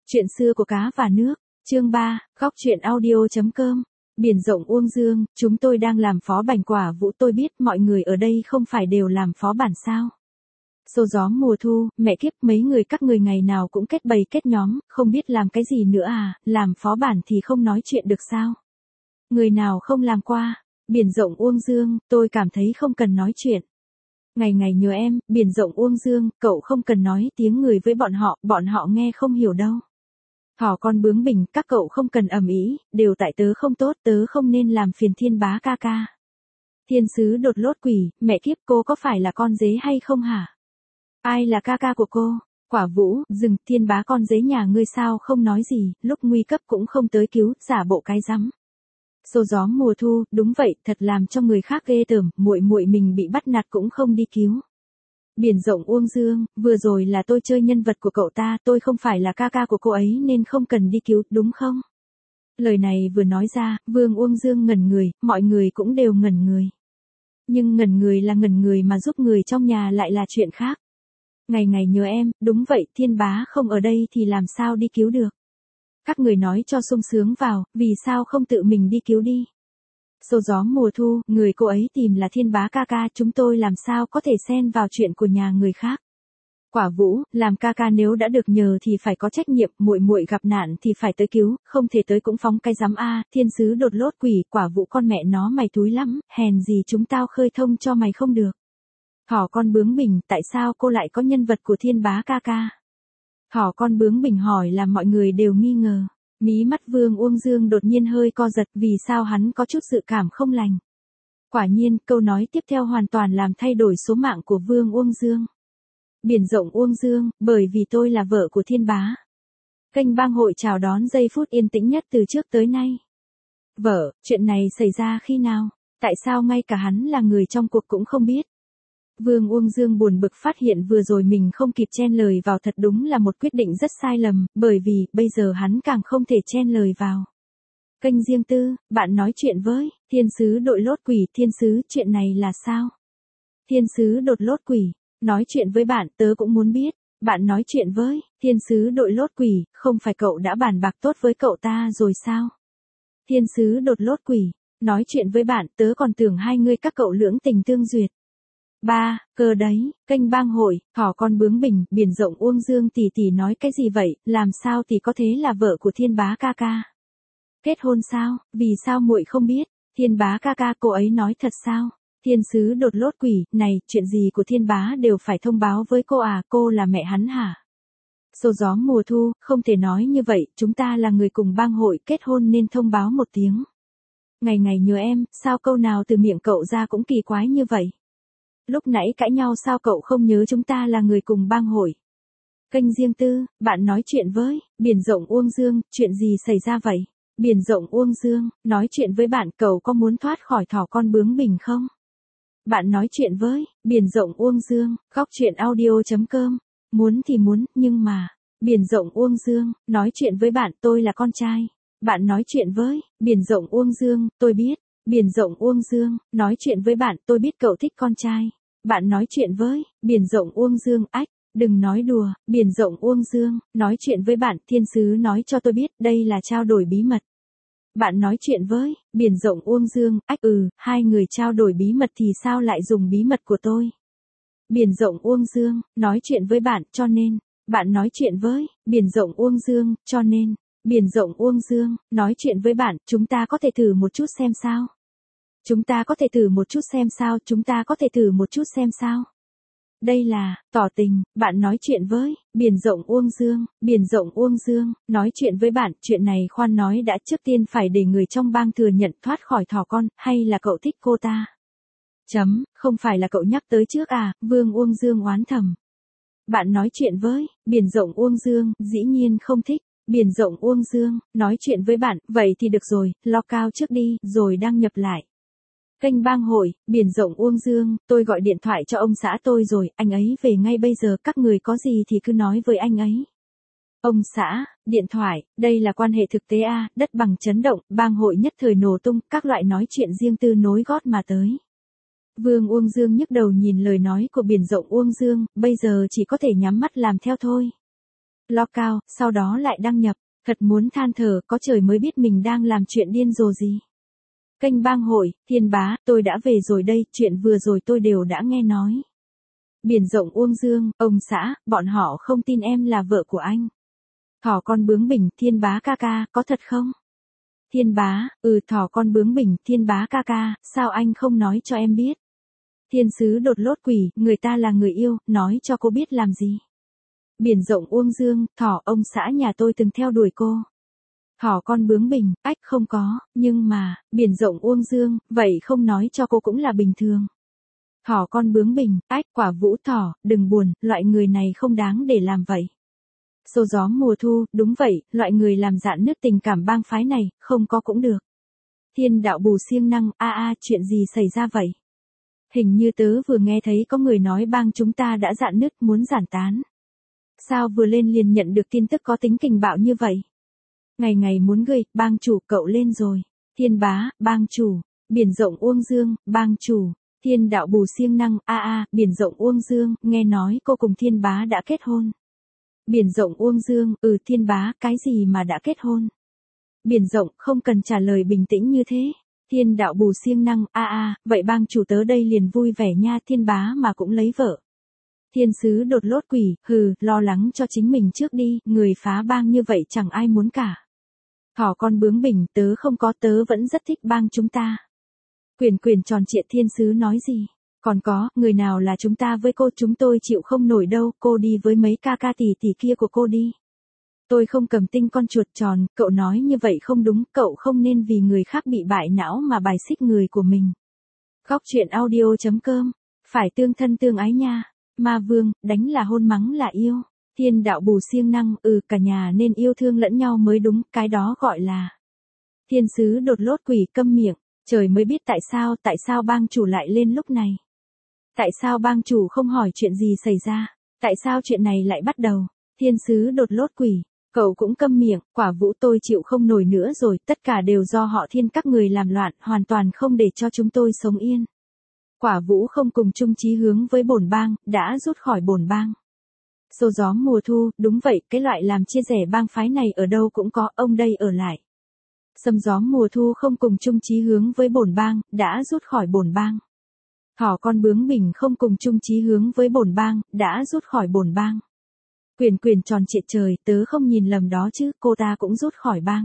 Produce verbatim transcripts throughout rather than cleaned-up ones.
Chuyện xưa của cá và nước, chương ba, góc chuyện audio chấm com. Biển rộng Uông Dương, chúng tôi đang làm phó bành quả Vũ, tôi biết mọi người ở đây không phải đều làm phó bản sao. Xô gió mùa thu, mẹ kiếp, mấy người các người ngày nào cũng kết bầy kết nhóm, không biết làm cái gì nữa à, làm phó bản thì không nói chuyện được sao. Người nào không làm qua, biển rộng Uông Dương, tôi cảm thấy không cần nói chuyện. Ngày ngày nhớ em, biển rộng Uông Dương, cậu không cần nói tiếng người với bọn họ, bọn họ nghe không hiểu đâu. Thỏ con bướng bỉnh, các cậu không cần ầm ĩ, đều tại tớ không tốt, tớ không nên làm phiền thiên bá ca ca. Thiên sứ đột lốt quỷ, mẹ kiếp, cô có phải là con dế hay không hả? Ai là ca ca của cô? Quả Vũ, dừng, thiên bá con dế nhà ngươi sao không nói gì, lúc nguy cấp cũng không tới cứu, giả bộ cái rắm. Xô gió mùa thu, đúng vậy, thật làm cho người khác ghê tởm, muội muội mình bị bắt nạt cũng không đi cứu. Biển rộng Uông Dương, vừa rồi là tôi chơi nhân vật của cậu ta, tôi không phải là ca ca của cô ấy nên không cần đi cứu, đúng không? Lời này vừa nói ra, Vương Uông Dương ngẩn người, mọi người cũng đều ngẩn người. Nhưng ngẩn người là ngẩn người mà giúp người trong nhà lại là chuyện khác. Ngày ngày nhớ em, đúng vậy, thiên bá không ở đây thì làm sao đi cứu được. Các người nói cho sung sướng vào, vì sao không tự mình đi cứu đi. Xô gió mùa thu, người cô ấy tìm là thiên bá ca ca, chúng tôi làm sao có thể xen vào chuyện của nhà người khác. Quả Vũ, làm ca ca nếu đã được nhờ thì phải có trách nhiệm, muội muội gặp nạn thì phải tới cứu, không thể tới cũng phóng cái giám a, thiên sứ đột lốt quỷ, Quả Vũ con mẹ nó mày túi lắm, hèn gì chúng tao khơi thông cho mày không được. Thỏ con bướng bỉnh, tại sao cô lại có nhân vật của thiên bá ca ca? Thỏ con bướng bỉnh hỏi làm mọi người đều nghi ngờ. Mí mắt Vương Uông Dương đột nhiên hơi co giật, vì sao hắn có chút dự cảm không lành. Quả nhiên, câu nói tiếp theo hoàn toàn làm thay đổi số mạng của Vương Uông Dương. Biển rộng Uông Dương, bởi vì tôi là vợ của thiên bá. Kênh bang hội chào đón giây phút yên tĩnh nhất từ trước tới nay. Vợ, chuyện này xảy ra khi nào? Tại sao ngay cả hắn là người trong cuộc cũng không biết? Vương Uông Dương buồn bực phát hiện vừa rồi mình không kịp chen lời vào, thật đúng là một quyết định rất sai lầm, bởi vì, bây giờ hắn càng không thể chen lời vào. Kênh riêng tư, bạn nói chuyện với, thiên sứ đội lốt quỷ, thiên sứ, chuyện này là sao? Thiên sứ đột lốt quỷ, nói chuyện với bạn, tớ cũng muốn biết, bạn nói chuyện với, thiên sứ đội lốt quỷ, không phải cậu đã bàn bạc tốt với cậu ta rồi sao? Thiên sứ đột lốt quỷ, nói chuyện với bạn, tớ còn tưởng hai người các cậu lưỡng tình tương duyệt. Ba, cơ đấy, kênh bang hội, thỏ con bướng bỉnh, biển rộng Uông Dương tỷ tỷ nói cái gì vậy, làm sao tỷ có thế là vợ của thiên bá ca ca? Kết hôn sao, vì sao muội không biết, thiên bá ca ca cô ấy nói thật sao? Thiên sứ đột lốt quỷ, này, chuyện gì của thiên bá đều phải thông báo với cô à, cô là mẹ hắn hả? Xô gió mùa thu, không thể nói như vậy, chúng ta là người cùng bang hội, kết hôn nên thông báo một tiếng. Ngày ngày nhớ em, sao câu nào từ miệng cậu ra cũng kỳ quái như vậy? Lúc nãy cãi nhau sao cậu không nhớ chúng ta là người cùng bang hội? Kênh riêng tư, bạn nói chuyện với, biển rộng Uông Dương, chuyện gì xảy ra vậy? Biển rộng Uông Dương, nói chuyện với bạn, cậu có muốn thoát khỏi thỏ con bướng bỉnh không? Bạn nói chuyện với, biển rộng Uông Dương, góc chuyện audio chấm com. Muốn thì muốn, nhưng mà, biển rộng Uông Dương, nói chuyện với bạn, tôi là con trai. Bạn nói chuyện với, biển rộng Uông Dương, tôi biết. Biển rộng Uông Dương, nói chuyện với bạn, tôi biết cậu thích con trai. Bạn nói chuyện với, biển rộng Uông Dương, ách, đừng nói đùa, biển rộng Uông Dương, nói chuyện với bạn, thiên sứ nói cho tôi biết, đây là trao đổi bí mật. Bạn nói chuyện với, biển rộng Uông Dương, ách, ừ, hai người trao đổi bí mật thì sao lại dùng bí mật của tôi? Biển rộng Uông Dương, nói chuyện với bạn, cho nên, bạn nói chuyện với, biển rộng Uông Dương, cho nên, biển rộng Uông Dương, nói chuyện với bạn, chúng ta có thể thử một chút xem sao? Chúng ta có thể thử một chút xem sao, chúng ta có thể thử một chút xem sao. Đây là, tỏ tình, bạn nói chuyện với, biển rộng Uông Dương, biển rộng Uông Dương, nói chuyện với bạn, chuyện này khoan nói đã, trước tiên phải để người trong bang thừa nhận thoát khỏi thỏ con, hay là cậu thích cô ta? Chấm, không phải là cậu nhắc tới trước à, Vương Uông Dương oán thầm. Bạn nói chuyện với, biển rộng Uông Dương, dĩ nhiên không thích. Biển rộng Uông Dương, nói chuyện với bạn, vậy thì được rồi, log out trước đi, rồi đăng nhập lại. Kênh bang hội, biển rộng Uông Dương, tôi gọi điện thoại cho ông xã tôi rồi, anh ấy về ngay bây giờ, các người có gì thì cứ nói với anh ấy. Ông xã, điện thoại, đây là quan hệ thực tế a, à, đất bằng chấn động, bang hội nhất thời nổ tung, các loại nói chuyện riêng tư nối gót mà tới. Vương Uông Dương nhức đầu nhìn lời nói của biển rộng Uông Dương, bây giờ chỉ có thể nhắm mắt làm theo thôi. Lockout, sau đó lại đăng nhập. Thật muốn than thở, có trời mới biết mình đang làm chuyện điên rồ gì. Kênh bang hội, Thiên Bá, tôi đã về rồi đây, chuyện vừa rồi tôi đều đã nghe nói. Biển rộng Uông Dương, ông xã, bọn họ không tin em là vợ của anh. Thỏ con bướng bỉnh, Thiên Bá ca ca, có thật không? Thiên Bá, ừ thỏ con bướng bỉnh, Thiên Bá ca ca, sao anh không nói cho em biết? Thiên sứ đột lốt quỷ, người ta là người yêu, nói cho cô biết làm gì? Biển rộng Uông Dương, thỏ ông xã nhà tôi từng theo đuổi cô. Thỏ con bướng bỉnh, ách không có, nhưng mà, biển rộng Uông Dương, vậy không nói cho cô cũng là bình thường. Thỏ con bướng bỉnh, ách quả vũ thỏ, đừng buồn, loại người này không đáng để làm vậy. Xô gió mùa thu, đúng vậy, loại người làm rạn nứt tình cảm bang phái này, không có cũng được. Thiên đạo bù siêng năng, a a, chuyện gì xảy ra vậy? Hình như tớ vừa nghe thấy có người nói bang chúng ta đã rạn nứt muốn giản tán. Sao vừa lên liền nhận được tin tức có tính kình bạo như vậy? Ngày ngày muốn gửi, bang chủ cậu lên rồi. Thiên Bá, bang chủ. Biển rộng Uông Dương, bang chủ. Thiên đạo bù siêng năng, a a, biển rộng Uông Dương, nghe nói cô cùng Thiên Bá đã kết hôn. Biển rộng Uông Dương, ừ Thiên Bá, cái gì mà đã kết hôn? Biển rộng, không cần trả lời bình tĩnh như thế. Thiên đạo bù siêng năng, a a, vậy bang chủ tớ đây liền vui vẻ nha, Thiên Bá mà cũng lấy vợ. Thiên sứ đột lốt quỷ, hừ, lo lắng cho chính mình trước đi, người phá bang như vậy chẳng ai muốn cả. Thỏ con bướng bỉnh, tớ không có, tớ vẫn rất thích bang chúng ta. Quyền quyền tròn trịa thiên sứ nói gì? Còn có, người nào là chúng ta với cô, chúng tôi chịu không nổi đâu, cô đi với mấy ca ca tỷ tỷ kia của cô đi. Tôi không cầm tinh con chuột tròn, cậu nói như vậy không đúng, cậu không nên vì người khác bị bại não mà bài xích người của mình. Góc truyện audio chấm com, phải tương thân tương ái nha. Ma vương, đánh là hôn mắng là yêu. Thiên đạo bù siêng năng, ừ cả nhà nên yêu thương lẫn nhau mới đúng, cái đó gọi là. Thiên sứ đột lốt quỷ câm miệng, trời mới biết tại sao, tại sao bang chủ lại lên lúc này. Tại sao bang chủ không hỏi chuyện gì xảy ra, tại sao chuyện này lại bắt đầu. Thiên sứ đột lốt quỷ, cậu cũng câm miệng, quả vũ tôi chịu không nổi nữa rồi, tất cả đều do họ Thiên các người làm loạn, hoàn toàn không để cho chúng tôi sống yên. Quả vũ không cùng chung chí hướng với bổn bang, đã rút khỏi bổn bang. Xô gió mùa thu, đúng vậy, cái loại làm chia rẽ bang phái này ở đâu cũng có, ông đây ở lại. Sấm gió mùa thu không cùng chung chí hướng với bổn bang, đã rút khỏi bổn bang. Thỏ con bướng bỉnh không cùng chung chí hướng với bổn bang, đã rút khỏi bổn bang. Quyền quyền tròn trịa trời, tớ không nhìn lầm đó chứ, cô ta cũng rút khỏi bang.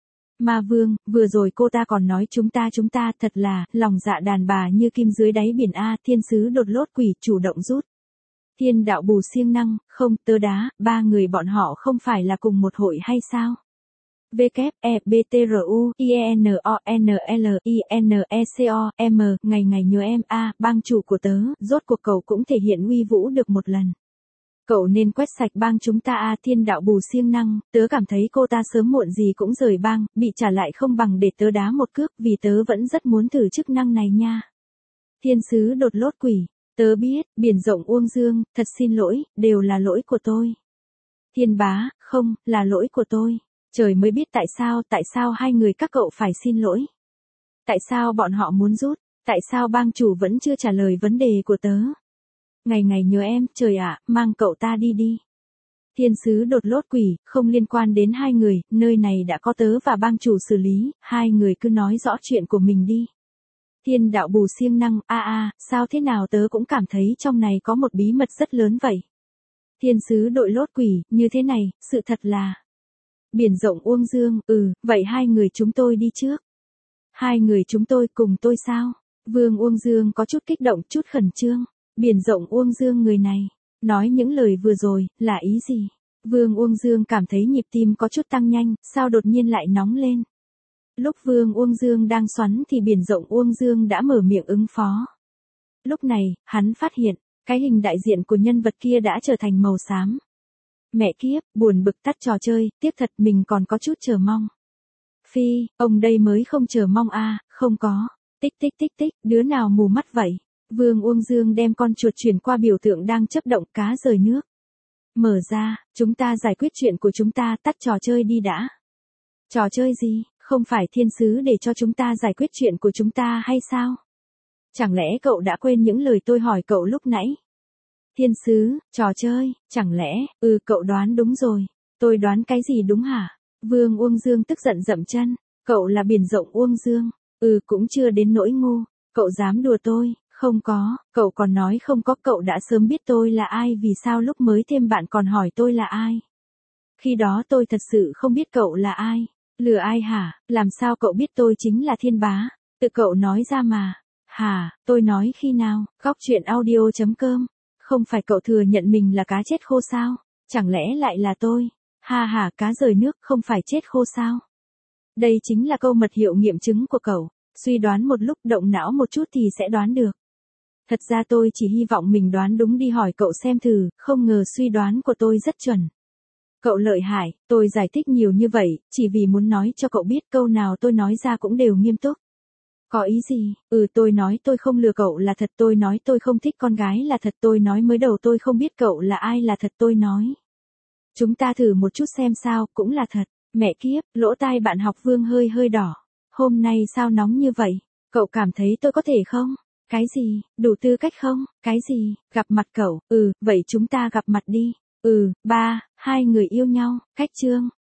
Ma vương, vừa rồi cô ta còn nói chúng ta chúng ta thật là, lòng dạ đàn bà như kim dưới đáy biển A, thiên sứ đột lốt quỷ chủ động rút. Thiên đạo bù siêng năng, không, tớ đá, ba người bọn họ không phải là cùng một hội hay sao? W, E, B, T, R, U, I, E, N, O, N, L, I, N, E, C, O, M, ngày ngày nhớ em, A, bang chủ của tớ, rốt cuộc cậu cũng thể hiện uy vũ được một lần. Cậu nên quét sạch bang chúng ta a, thiên đạo bù siêng năng, tớ cảm thấy cô ta sớm muộn gì cũng rời bang, bị trả lại không bằng để tớ đá một cước, vì tớ vẫn rất muốn thử chức năng này nha. Thiên sứ đột lốt quỷ, tớ biết, biển rộng Uông Dương, thật xin lỗi, đều là lỗi của tôi. Thiên Bá, không, là lỗi của tôi. Trời mới biết tại sao, tại sao hai người các cậu phải xin lỗi. Tại sao bọn họ muốn rút, tại sao bang chủ vẫn chưa trả lời vấn đề của tớ. Ngày ngày nhớ em, trời ạ, mang cậu ta đi đi. Thiên sứ đột lốt quỷ, không liên quan đến hai người, nơi này đã có tớ và bang chủ xử lý, hai người cứ nói rõ chuyện của mình đi. Thiên đạo bù siêng năng, a a, sao thế nào tớ cũng cảm thấy trong này có một bí mật rất lớn vậy. Thiên sứ đội lốt quỷ, như thế này, sự thật là. Biển rộng Uông Dương, ừ, vậy hai người chúng tôi đi trước. Hai người chúng tôi cùng tôi sao? Vương Uông Dương có chút kích động, chút khẩn trương. Biển rộng Uông Dương người này, nói những lời vừa rồi, là ý gì? Vương Uông Dương cảm thấy nhịp tim có chút tăng nhanh, sao đột nhiên lại nóng lên? Lúc Vương Uông Dương đang xoắn thì biển rộng Uông Dương đã mở miệng ứng phó. Lúc này, hắn phát hiện, cái hình đại diện của nhân vật kia đã trở thành màu xám. Mẹ kiếp, buồn bực tắt trò chơi, tiếp thật mình còn có chút chờ mong. Phi, ông đây mới không chờ mong a, không có. Tích tích tích tích, đứa nào mù mắt vậy? Vương Uông Dương đem con chuột chuyển qua biểu tượng đang chấp động cá rời nước. Mở ra, chúng ta giải quyết chuyện của chúng ta, tắt trò chơi đi đã. Trò chơi gì, không phải thiên sứ để cho chúng ta giải quyết chuyện của chúng ta hay sao? Chẳng lẽ cậu đã quên những lời tôi hỏi cậu lúc nãy? Thiên sứ, trò chơi, chẳng lẽ, ừ cậu đoán đúng rồi. Tôi đoán cái gì đúng hả? Vương Uông Dương tức giận dậm chân. Cậu là biển rộng Uông Dương. Ừ cũng chưa đến nỗi ngu. Cậu dám đùa tôi, không có, cậu còn nói không có, cậu đã sớm biết tôi là ai, vì sao lúc mới thêm bạn còn hỏi tôi là ai. Khi đó tôi thật sự không biết cậu là ai. Lừa ai hả, làm sao cậu biết tôi chính là Thiên Bá, tự cậu nói ra mà. Hả, tôi nói khi nào, góc chuyện audio chấm com. Không phải cậu thừa nhận mình là cá chết khô sao, chẳng lẽ lại là tôi. Ha ha, cá rời nước không phải chết khô sao. Đây chính là câu mật hiệu nghiệm chứng của cậu. Suy đoán một lúc, động não một chút thì sẽ đoán được. Thật ra tôi chỉ hy vọng mình đoán đúng, đi hỏi cậu xem thử, không ngờ suy đoán của tôi rất chuẩn. Cậu lợi hại, tôi giải thích nhiều như vậy, chỉ vì muốn nói cho cậu biết câu nào tôi nói ra cũng đều nghiêm túc. Có ý gì? Ừ tôi nói tôi không lừa cậu là thật, tôi nói tôi không thích con gái là thật, tôi nói mới đầu tôi không biết cậu là ai là thật, tôi nói. Chúng ta thử một chút xem sao, cũng là thật. Mẹ kiếp, lỗ tai bạn học Vương hơi hơi đỏ. Hôm nay sao nóng như vậy? Cậu cảm thấy tôi có thể không? Cái gì, đủ tư cách không? Cái gì, gặp mặt cậu? Ừ, vậy chúng ta gặp mặt đi. Ừ, ba, hai người yêu nhau, cách chương.